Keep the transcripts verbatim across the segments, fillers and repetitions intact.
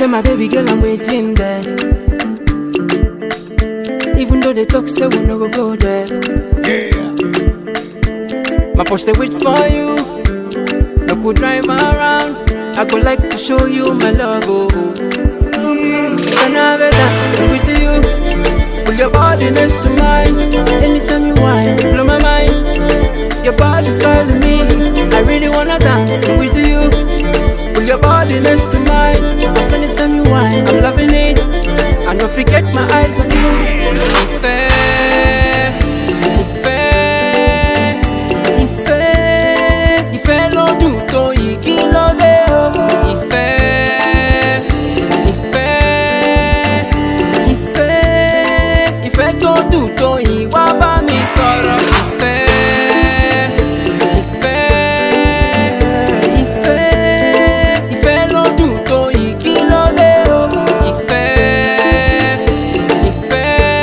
my baby girl, I'm waiting there. Even though they talk, say we no go go there. Yeah. My Porsche they wait for you. No could drive around. I could like to show you my love. Oh, can I have a dance with you? Put your body next to mine. Anytime you whine, you blow my mind. Your body's calling me. I really wanna dance with you. Put your body next to mine. Cause anytime you whine, I'm loving it. I don't forget my eyes of you. Ife, Ife, Ife, Ife no do to iki lo de o. Ife, Ife, Ife, Ife to do to iwa ba mi sọ̀rọ̀. Ife, Ife, Ife, Ife no do to iki lo de o. Ife, Ife,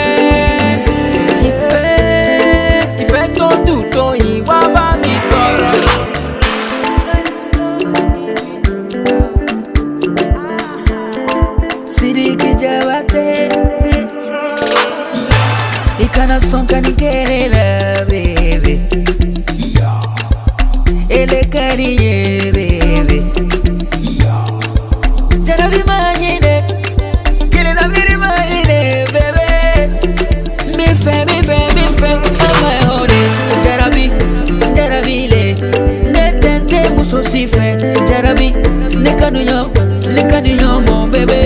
Ife, Ife to do to iwa ba mi sọ̀rọ̀. Sidiki Jawate Ikana sonka nikerela baby Ele kariye baby Jara vi manyine Kile na viri manyine baby Mi fe mi fe mi fe Ama hore Jara vi Jara vi le Netente muso si fe Jara vi Nekanu yo Nekanu yo mon baby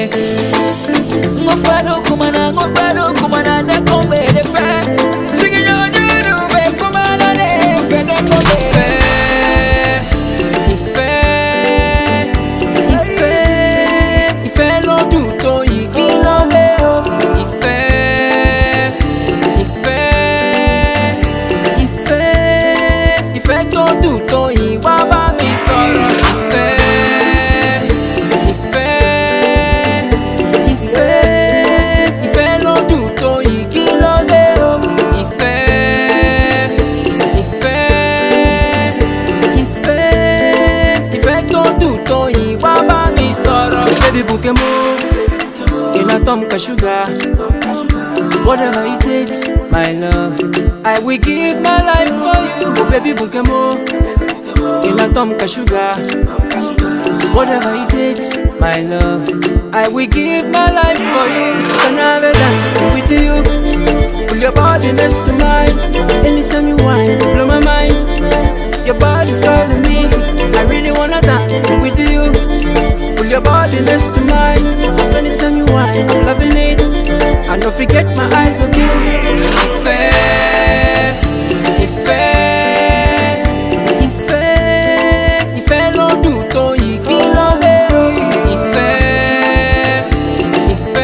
Ngofado kumana ngofado kumana ne kombe de fe Sigi yo juru be kumana ne fe ne kombe Ife, Ife, Ife no do to iki lo de o. Ife, Ife, Ife, Ife to do to iwa ba mi sọ̀rọ̀. Ife, Ife, Ife, Ife no do to iki lo de o. Ife, Ife, Ife, Ife to do to iwa ba mi sọ̀rọ̀. Baby bouquet mo, in a tom ka sugar. Whatever it takes, my love, I will give my life for you. Oh baby bouquet mo, in a tom ka sugar. Whatever it takes, my love, I will give my life for you. Can I have a dance with you? Put your body next to mine. Anytime you whine, you blow my mind. Your body's calling me. I really wanna dance with you. Put your body next to mine. Cause anytime you whine, I'm loving it. I don't forget my eyes of you. Ife, Ife, Ife, Ife no do to iki lo de o. Ife, Ife,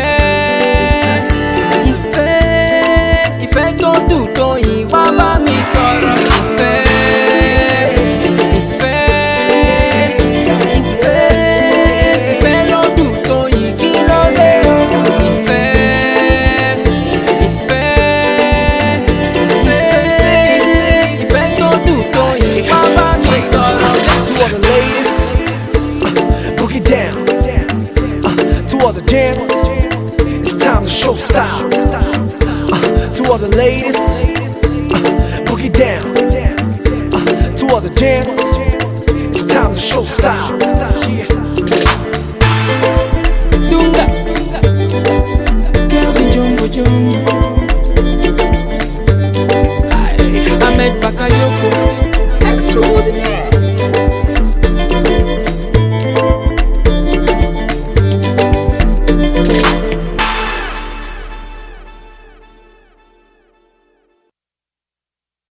Ife, Ife to do to iwa ba mi sọ̀rọ̀. Ife, Ife, Ife, Ife no do to iki lo de o. Ife, Ife, Ife, Ife to do to iwa ba mi sọ̀rọ̀. For the ladies, uh, boogie down. Uh, to all the jams, it's time to show style. Uh, to all the ladies, uh, boogie down. Uh, to all the jams, it's time to show style.